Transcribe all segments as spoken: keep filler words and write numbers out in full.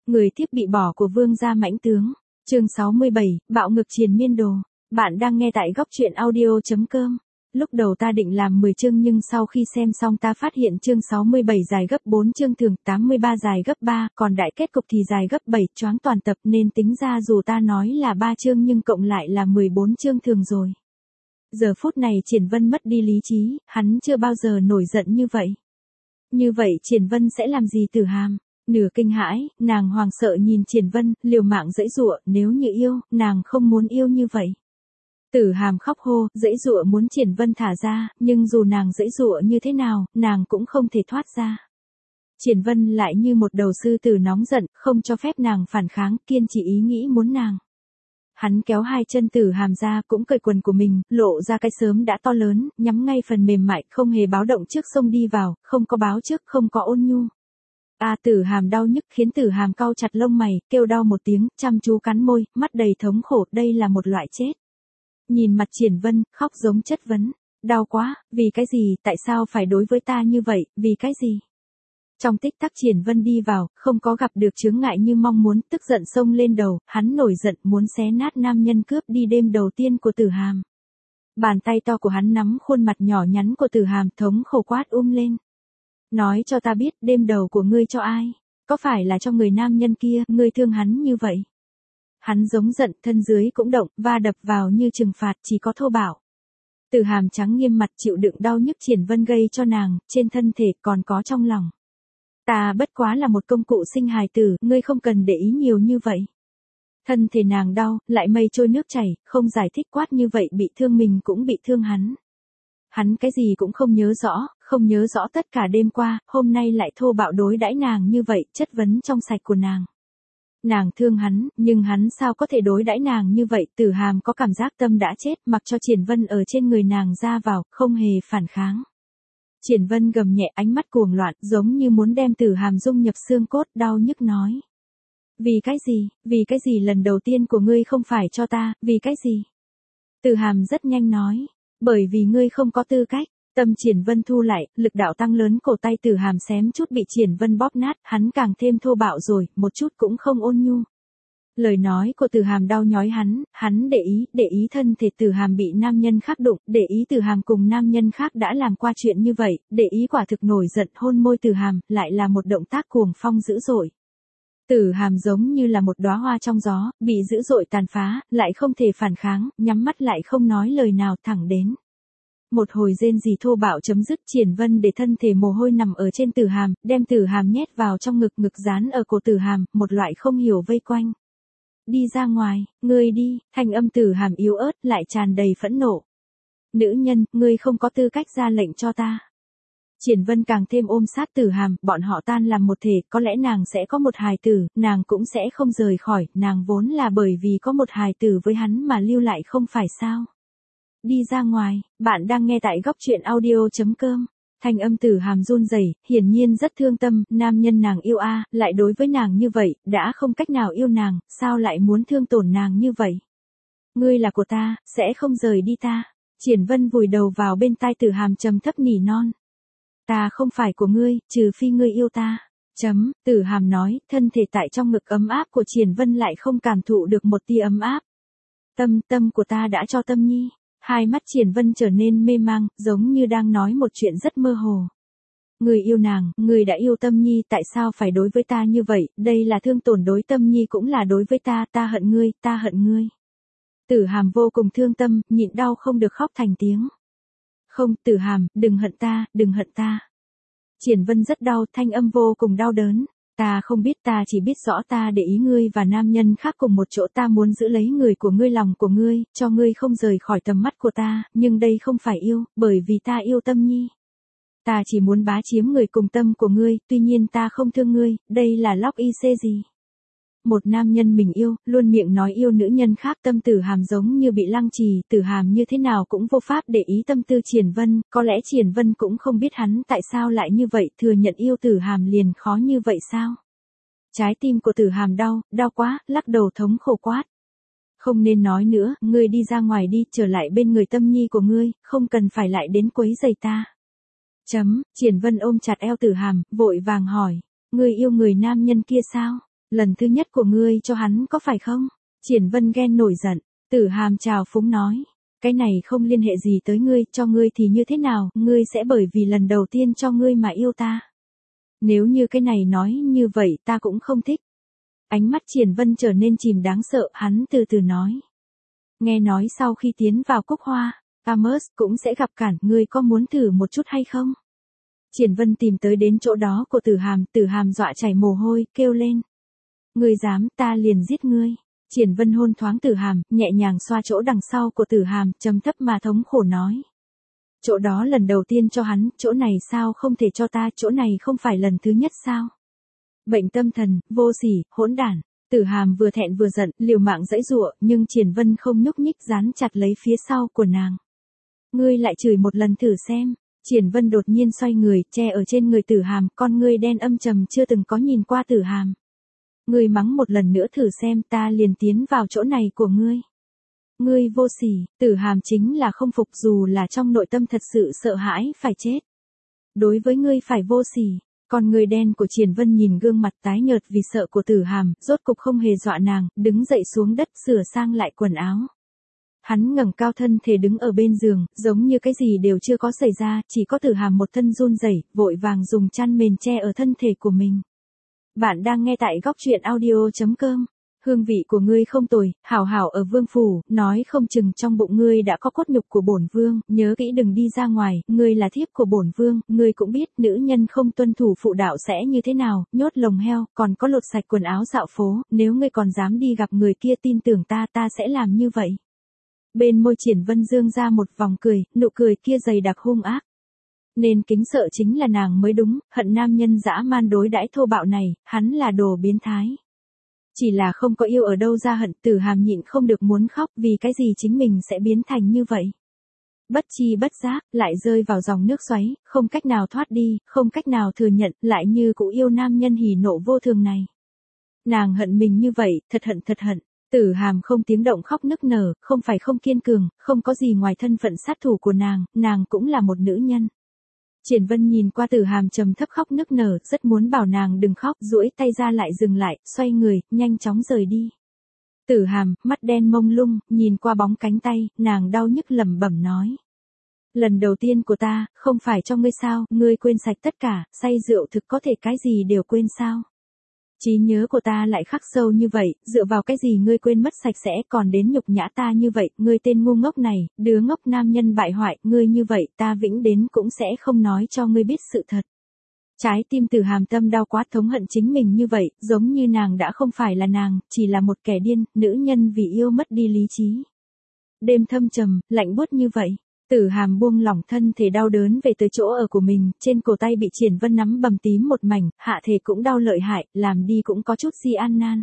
Người tiếp bị bỏ của vương gia mãnh tướng. Chương sáu mươi bảy, bạo ngược triền miên đồ. Bạn đang nghe tại góc truyện audio chấm com. Lúc đầu ta định làm mười chương nhưng sau khi xem xong ta phát hiện chương sáu mươi bảy dài gấp bốn chương thường, tám mươi ba dài gấp ba, còn đại kết cục thì dài gấp bảy, choáng toàn tập nên tính ra dù ta nói là ba chương nhưng cộng lại là mười bốn chương thường rồi. Giờ phút này Triển Vân mất đi lý trí, hắn chưa bao giờ nổi giận như vậy. Như vậy Triển Vân sẽ làm gì Tử Hàm? Nửa kinh hãi, nàng hoàng sợ nhìn Triển Vân, liều mạng giãy giụa, nếu như yêu, nàng không muốn yêu như vậy. Tử Hàm khóc hô, giãy giụa muốn Triển Vân thả ra, nhưng dù nàng giãy giụa như thế nào, nàng cũng không thể thoát ra. Triển Vân lại như một đầu sư tử nóng giận, không cho phép nàng phản kháng, kiên trì ý nghĩ muốn nàng. Hắn kéo hai chân Tử Hàm ra, cũng cởi quần của mình, lộ ra cái sớm đã to lớn, nhắm ngay phần mềm mại, không hề báo động trước xông đi vào, không có báo trước, không có ôn nhu. A à, Tử Hàm đau nhức khiến Tử Hàm cau chặt lông mày, kêu đau một tiếng, chăm chú cắn môi, mắt đầy thống khổ, đây là một loại chết. Nhìn mặt Triển Vân, khóc giống chất vấn, đau quá, vì cái gì, tại sao phải đối với ta như vậy, vì cái gì? Trong tích tắc Triển Vân đi vào, không có gặp được chướng ngại như mong muốn, tức giận xông lên đầu, hắn nổi giận muốn xé nát nam nhân cướp đi đêm đầu tiên của Tử Hàm. Bàn tay to của hắn nắm khuôn mặt nhỏ nhắn của Tử Hàm, thống khổ quát um lên. Nói cho ta biết, đêm đầu của ngươi cho ai? Có phải là cho người nam nhân kia, ngươi thương hắn như vậy? Hắn giống giận, thân dưới cũng động, va đập vào như trừng phạt, chỉ có thô bạo. Tử Hàm trắng nghiêm mặt chịu đựng đau nhức Triển Vân gây cho nàng, trên thân thể còn có trong lòng. Ta bất quá là một công cụ sinh hài tử, ngươi không cần để ý nhiều như vậy. Thân thể nàng đau, lại mây trôi nước chảy, không giải thích quát như vậy bị thương mình cũng bị thương hắn. Hắn cái gì cũng không nhớ rõ, không nhớ rõ tất cả đêm qua, hôm nay lại thô bạo đối đãi nàng như vậy, chất vấn trong sạch của nàng. Nàng thương hắn, nhưng hắn sao có thể đối đãi nàng như vậy, Tử Hàm có cảm giác tâm đã chết, mặc cho Triển Vân ở trên người nàng ra vào, không hề phản kháng. Triển Vân gầm nhẹ, ánh mắt cuồng loạn, giống như muốn đem Tử Hàm dung nhập xương cốt, đau nhức nói. Vì cái gì, vì cái gì lần đầu tiên của ngươi không phải cho ta, vì cái gì? Tử Hàm rất nhanh nói, bởi vì ngươi không có tư cách. Tâm Triển Vân thu lại, lực đạo tăng lớn, cổ tay Tử Hàm xém chút bị Triển Vân bóp nát, hắn càng thêm thô bạo rồi, một chút cũng không ôn nhu. Lời nói của Tử Hàm đau nhói hắn, hắn để ý, để ý thân thể Tử Hàm bị nam nhân khác đụng, để ý Tử Hàm cùng nam nhân khác đã làm qua chuyện như vậy, để ý quả thực nổi giận hôn môi Tử Hàm, lại là một động tác cuồng phong dữ dội. Tử Hàm giống như là một đóa hoa trong gió, bị dữ dội tàn phá, lại không thể phản kháng, nhắm mắt lại không nói lời nào, thẳng đến. Một hồi rên rỉ thô bạo chấm dứt, Triển Vân để thân thể mồ hôi nằm ở trên Tử Hàm, đem Tử Hàm nhét vào trong ngực, ngực dán ở cổ Tử Hàm, một loại không hiểu vây quanh. Đi ra ngoài, ngươi đi, thanh âm Tử Hàm yếu ớt lại tràn đầy phẫn nộ. Nữ nhân, ngươi không có tư cách ra lệnh cho ta. Triển Vân càng thêm ôm sát Tử Hàm, bọn họ tan làm một thể, có lẽ nàng sẽ có một hài tử, nàng cũng sẽ không rời khỏi, nàng vốn là bởi vì có một hài tử với hắn mà lưu lại không phải sao. Đi ra ngoài, bạn đang nghe tại góc truyện audio chấm com. Thanh âm Tử Hàm run rẩy, hiển nhiên rất thương tâm, nam nhân nàng yêu a, lại đối với nàng như vậy, đã không cách nào yêu nàng, sao lại muốn thương tổn nàng như vậy? Ngươi là của ta, sẽ không rời đi ta. Triển Vân vùi đầu vào bên tai Tử Hàm trầm thấp nỉ non. Ta không phải của ngươi, trừ phi ngươi yêu ta. Chấm, Tử Hàm nói, thân thể tại trong ngực ấm áp của Triển Vân lại không cảm thụ được một tia ấm áp. Tâm, tâm của ta đã cho Tâm Nhi. Hai mắt Triển Vân trở nên mê mang, giống như đang nói một chuyện rất mơ hồ. Người yêu nàng, người đã yêu Tâm Nhi, tại sao phải đối với ta như vậy, đây là thương tổn đối Tâm Nhi cũng là đối với ta, ta hận ngươi, ta hận ngươi. Tử Hàm vô cùng thương tâm, nhịn đau không được khóc thành tiếng. Không, Tử Hàm, đừng hận ta, đừng hận ta. Triển Vân rất đau, thanh âm vô cùng đau đớn. Ta không biết, ta chỉ biết rõ ta để ý ngươi và nam nhân khác cùng một chỗ, ta muốn giữ lấy người của ngươi, lòng của ngươi, cho ngươi không rời khỏi tầm mắt của ta, nhưng đây không phải yêu, bởi vì ta yêu Tâm Nhi. Ta chỉ muốn bá chiếm người cùng tâm của ngươi, tuy nhiên ta không thương ngươi, đây là lóc i xê gì. Một nam nhân mình yêu, luôn miệng nói yêu nữ nhân khác, tâm Tử Hàm giống như bị lăng trì, Tử Hàm như thế nào cũng vô pháp để ý tâm tư Triển Vân, có lẽ Triển Vân cũng không biết hắn tại sao lại như vậy, thừa nhận yêu Tử Hàm liền khó như vậy sao? Trái tim của Tử Hàm đau, đau quá, lắc đầu thống khổ quát. Không nên nói nữa, ngươi đi ra ngoài đi, trở lại bên người Tâm Nhi của ngươi, không cần phải lại đến quấy rầy ta. Chấm, Triển Vân ôm chặt eo Tử Hàm, vội vàng hỏi, ngươi yêu người nam nhân kia sao? Lần thứ nhất của ngươi cho hắn có phải không? Triển Vân ghen nổi giận, Tử Hàm trào phúng nói. Cái này không liên hệ gì tới ngươi, cho ngươi thì như thế nào, ngươi sẽ bởi vì lần đầu tiên cho ngươi mà yêu ta. Nếu như cái này nói như vậy ta cũng không thích. Ánh mắt Triển Vân trở nên chìm đáng sợ, hắn từ từ nói. Nghe nói sau khi tiến vào Cúc Hoa, Amos cũng sẽ gặp cản, ngươi có muốn thử một chút hay không? Triển Vân tìm tới đến chỗ đó của Tử Hàm, Tử Hàm dọa chảy mồ hôi, kêu lên. Ngươi dám, ta liền giết ngươi. Triển Vân hôn thoáng Tử Hàm, nhẹ nhàng xoa chỗ đằng sau của Tử Hàm, trầm thấp mà thống khổ nói. Chỗ đó lần đầu tiên cho hắn, chỗ này sao không thể cho ta, chỗ này không phải lần thứ nhất sao? Bệnh tâm thần, vô sỉ, hỗn đản. Tử Hàm vừa thẹn vừa giận, liều mạng giãy giụa, nhưng Triển Vân không nhúc nhích, dán chặt lấy phía sau của nàng. Ngươi lại chửi một lần thử xem. Triển Vân đột nhiên xoay người, che ở trên người Tử Hàm, con ngươi đen âm trầm chưa từng có nhìn qua Tử Hàm. Ngươi mắng một lần nữa thử xem, ta liền tiến vào chỗ này của ngươi. Ngươi vô sỉ. Tử Hàm chính là không phục, dù là trong nội tâm thật sự sợ hãi phải chết. Đối với ngươi phải vô sỉ. Con người đen của Triển Vân nhìn gương mặt tái nhợt vì sợ của Tử Hàm, rốt cục không hề dọa nàng, đứng dậy xuống đất sửa sang lại quần áo. Hắn ngẩng cao thân thể đứng ở bên giường, giống như cái gì đều chưa có xảy ra, chỉ có Tử Hàm một thân run rẩy, vội vàng dùng chăn mền che ở thân thể của mình. Bạn đang nghe tại góc truyện audio chấm com. Hương vị của ngươi không tồi, hảo hảo ở vương phủ, nói không chừng trong bụng ngươi đã có cốt nhục của bổn vương, nhớ kỹ đừng đi ra ngoài, ngươi là thiếp của bổn vương, ngươi cũng biết nữ nhân không tuân thủ phụ đạo sẽ như thế nào, nhốt lồng heo, còn có lột sạch quần áo dạo phố, nếu ngươi còn dám đi gặp người kia tin tưởng ta ta sẽ làm như vậy. Bên môi Triển Vân dương ra một vòng cười, nụ cười kia dày đặc hung ác. Nên kính sợ chính là nàng mới đúng, hận nam nhân dã man đối đãi thô bạo này, hắn là đồ biến thái. Chỉ là không có yêu ở đâu ra hận, Tử Hàm nhịn không được muốn khóc, vì cái gì chính mình sẽ biến thành như vậy. Bất chi bất giác, lại rơi vào dòng nước xoáy, không cách nào thoát đi, không cách nào thừa nhận, lại như cũng yêu nam nhân hỉ nộ vô thường này. Nàng hận mình như vậy, thật hận thật hận. Tử Hàm không tiếng động khóc nức nở, không phải không kiên cường, không có gì ngoài thân phận sát thủ của nàng, nàng cũng là một nữ nhân. Triển Vân nhìn qua Tử Hàm trầm thấp khóc nức nở, rất muốn bảo nàng đừng khóc, duỗi tay ra lại dừng lại, xoay người, nhanh chóng rời đi. Tử Hàm, mắt đen mông lung, nhìn qua bóng cánh tay, nàng đau nhức lẩm bẩm nói. Lần đầu tiên của ta, không phải cho ngươi sao, ngươi quên sạch tất cả, say rượu thực có thể cái gì đều quên sao. Trí nhớ của ta lại khắc sâu như vậy, dựa vào cái gì ngươi quên mất sạch sẽ còn đến nhục nhã ta như vậy, ngươi tên ngu ngốc này, đứa ngốc nam nhân bại hoại, ngươi như vậy ta vĩnh đến cũng sẽ không nói cho ngươi biết sự thật. Trái tim Tử Hàm tâm đau quá, thống hận chính mình như vậy, giống như nàng đã không phải là nàng, chỉ là một kẻ điên, nữ nhân vì yêu mất đi lý trí. Đêm thâm trầm, lạnh buốt như vậy. Tử Hàm buông lỏng thân thể đau đớn về tới chỗ ở của mình, trên cổ tay bị Triển Vân nắm bầm tím một mảnh, hạ thể cũng đau lợi hại, làm đi cũng có chút si an nan.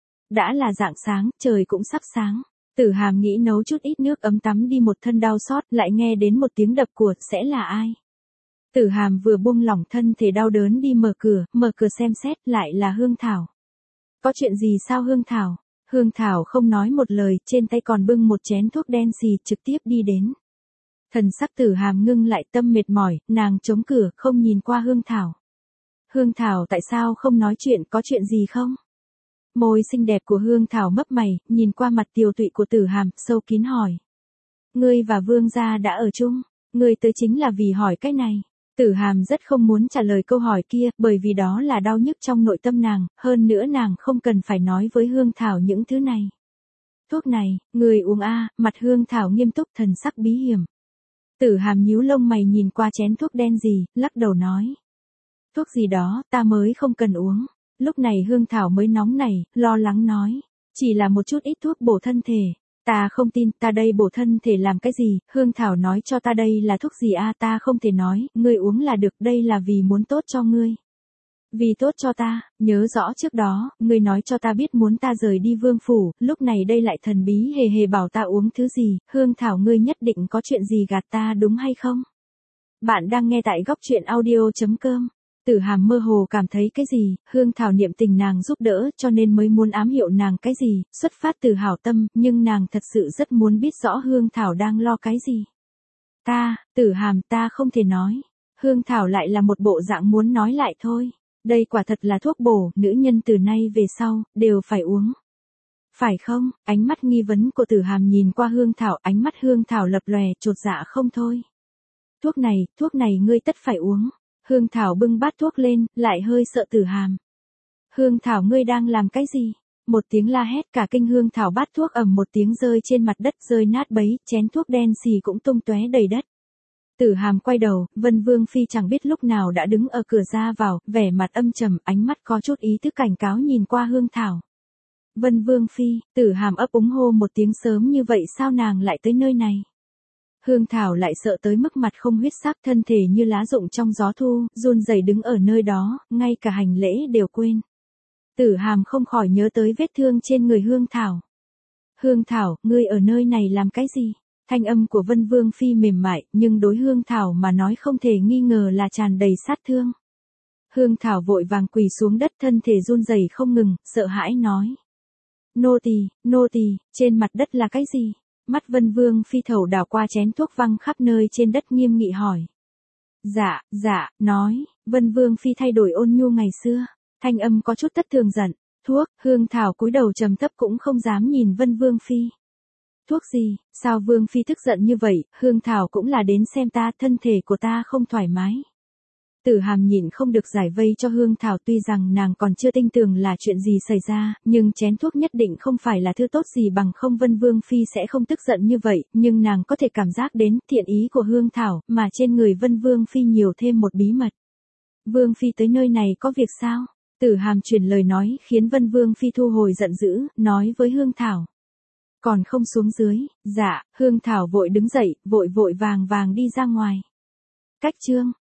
Đã là rạng sáng, trời cũng sắp sáng. Tử Hàm nghĩ nấu chút ít nước ấm tắm đi một thân đau xót, lại nghe đến một tiếng đập của, sẽ là ai? Tử Hàm vừa buông lỏng thân thể đau đớn đi mở cửa, mở cửa xem xét, lại là Hương Thảo. Có chuyện gì sao Hương Thảo? Hương Thảo không nói một lời, trên tay còn bưng một chén thuốc đen xì, trực tiếp đi đến. Thần sắc Tử Hàm ngưng lại, tâm mệt mỏi, nàng chống cửa, không nhìn qua Hương Thảo. Hương Thảo tại sao không nói chuyện, có chuyện gì không? Môi xinh đẹp của Hương Thảo mấp mày, nhìn qua mặt tiều tụy của Tử Hàm, sâu kín hỏi. Ngươi và Vương gia đã ở chung, ngươi tới chính là vì hỏi cái này. Tử Hàm rất không muốn trả lời câu hỏi kia, bởi vì đó là đau nhức trong nội tâm nàng, hơn nữa nàng không cần phải nói với Hương Thảo những thứ này. Thuốc này, người uống a, mặt Hương Thảo nghiêm túc, thần sắc bí hiểm. Tử Hàm nhíu lông mày nhìn qua chén thuốc đen gì, lắc đầu nói. Thuốc gì đó, ta mới không cần uống. Lúc này Hương Thảo mới nóng nảy, lo lắng nói. Chỉ là một chút ít thuốc bổ thân thể. Ta không tin, ta đây bổ thân thể làm cái gì, Hương Thảo nói cho ta đây là thuốc gì a, ta không thể nói, ngươi uống là được, đây là vì muốn tốt cho ngươi. Vì tốt cho ta, nhớ rõ trước đó, ngươi nói cho ta biết muốn ta rời đi vương phủ, lúc này đây lại thần bí hề hề bảo ta uống thứ gì, Hương Thảo ngươi nhất định có chuyện gì gạt ta đúng hay không? Bạn đang nghe tại góc truyện audio chấm com. Tử Hàm mơ hồ cảm thấy cái gì, Hương Thảo niệm tình nàng giúp đỡ cho nên mới muốn ám hiệu nàng cái gì, xuất phát từ hảo tâm, nhưng nàng thật sự rất muốn biết rõ Hương Thảo đang lo cái gì. Ta, Tử Hàm ta không thể nói. Hương Thảo lại là một bộ dạng muốn nói lại thôi. Đây quả thật là thuốc bổ, nữ nhân từ nay về sau, đều phải uống. Phải không? Ánh mắt nghi vấn của Tử Hàm nhìn qua Hương Thảo, ánh mắt Hương Thảo lập lòe, chột dạ không thôi. Thuốc này, thuốc này ngươi tất phải uống. Hương Thảo bưng bát thuốc lên, lại hơi sợ Tử Hàm. Hương Thảo ngươi đang làm cái gì? Một tiếng la hét, cả kinh Hương Thảo bát thuốc ầm một tiếng rơi trên mặt đất, rơi nát bấy, chén thuốc đen xì cũng tung tóe đầy đất. Tử Hàm quay đầu, Vân Vương Phi chẳng biết lúc nào đã đứng ở cửa ra vào, vẻ mặt âm trầm, ánh mắt có chút ý thức cảnh cáo nhìn qua Hương Thảo. Vân Vương Phi, Tử Hàm ấp úng hô một tiếng, sớm như vậy sao nàng lại tới nơi này? Hương Thảo lại sợ tới mức mặt không huyết sắc, thân thể như lá rụng trong gió thu, run rẩy đứng ở nơi đó, ngay cả hành lễ đều quên. Tử Hàm không khỏi nhớ tới vết thương trên người Hương Thảo. Hương Thảo, ngươi ở nơi này làm cái gì? Thanh âm của Vân Vương Phi mềm mại, nhưng đối Hương Thảo mà nói không thể nghi ngờ là tràn đầy sát thương. Hương Thảo vội vàng quỳ xuống đất, thân thể run rẩy không ngừng, sợ hãi nói. Nô tỳ, nô tỳ, trên mặt đất là cái gì? Mắt Vân Vương Phi thẩu đảo qua chén thuốc văng khắp nơi trên đất, nghiêm nghị hỏi. Dạ, dạ, nói, Vân Vương Phi thay đổi ôn nhu ngày xưa, thanh âm có chút thất thường giận. Thuốc, Hương Thảo cúi đầu trầm thấp cũng không dám nhìn Vân Vương Phi. Thuốc gì, sao Vương Phi tức giận như vậy? Hương Thảo cũng là đến xem ta, thân thể của ta không thoải mái. Tử Hàm nhịn không được giải vây cho Hương Thảo, tuy rằng nàng còn chưa tin tưởng là chuyện gì xảy ra, nhưng chén thuốc nhất định không phải là thứ tốt gì, bằng không Vân Vương Phi sẽ không tức giận như vậy, nhưng nàng có thể cảm giác đến thiện ý của Hương Thảo, mà trên người Vân Vương Phi nhiều thêm một bí mật. Vương Phi tới nơi này có việc sao? Tử Hàm truyền lời nói khiến Vân Vương Phi thu hồi giận dữ, nói với Hương Thảo. Còn không xuống dưới, dạ, Hương Thảo vội đứng dậy, vội vội vàng vàng đi ra ngoài. Cách chương